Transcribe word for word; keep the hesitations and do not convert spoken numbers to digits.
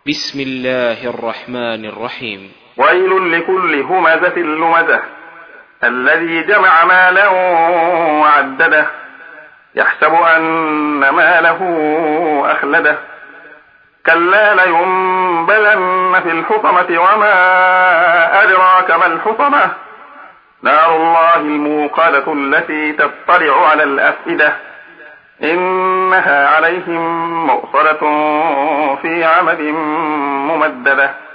بسم الله الرحمن الرحيم. ويل لكل همزة لمزة الذي جمع مالا وعدده يحسب أن ماله أخلده كلا لينبذن في الحطمة وما أدراك ما الحطمة نار الله الموقدة التي تطلع على الأفئدة إنها عليهم مؤصدة في عمد ممددة.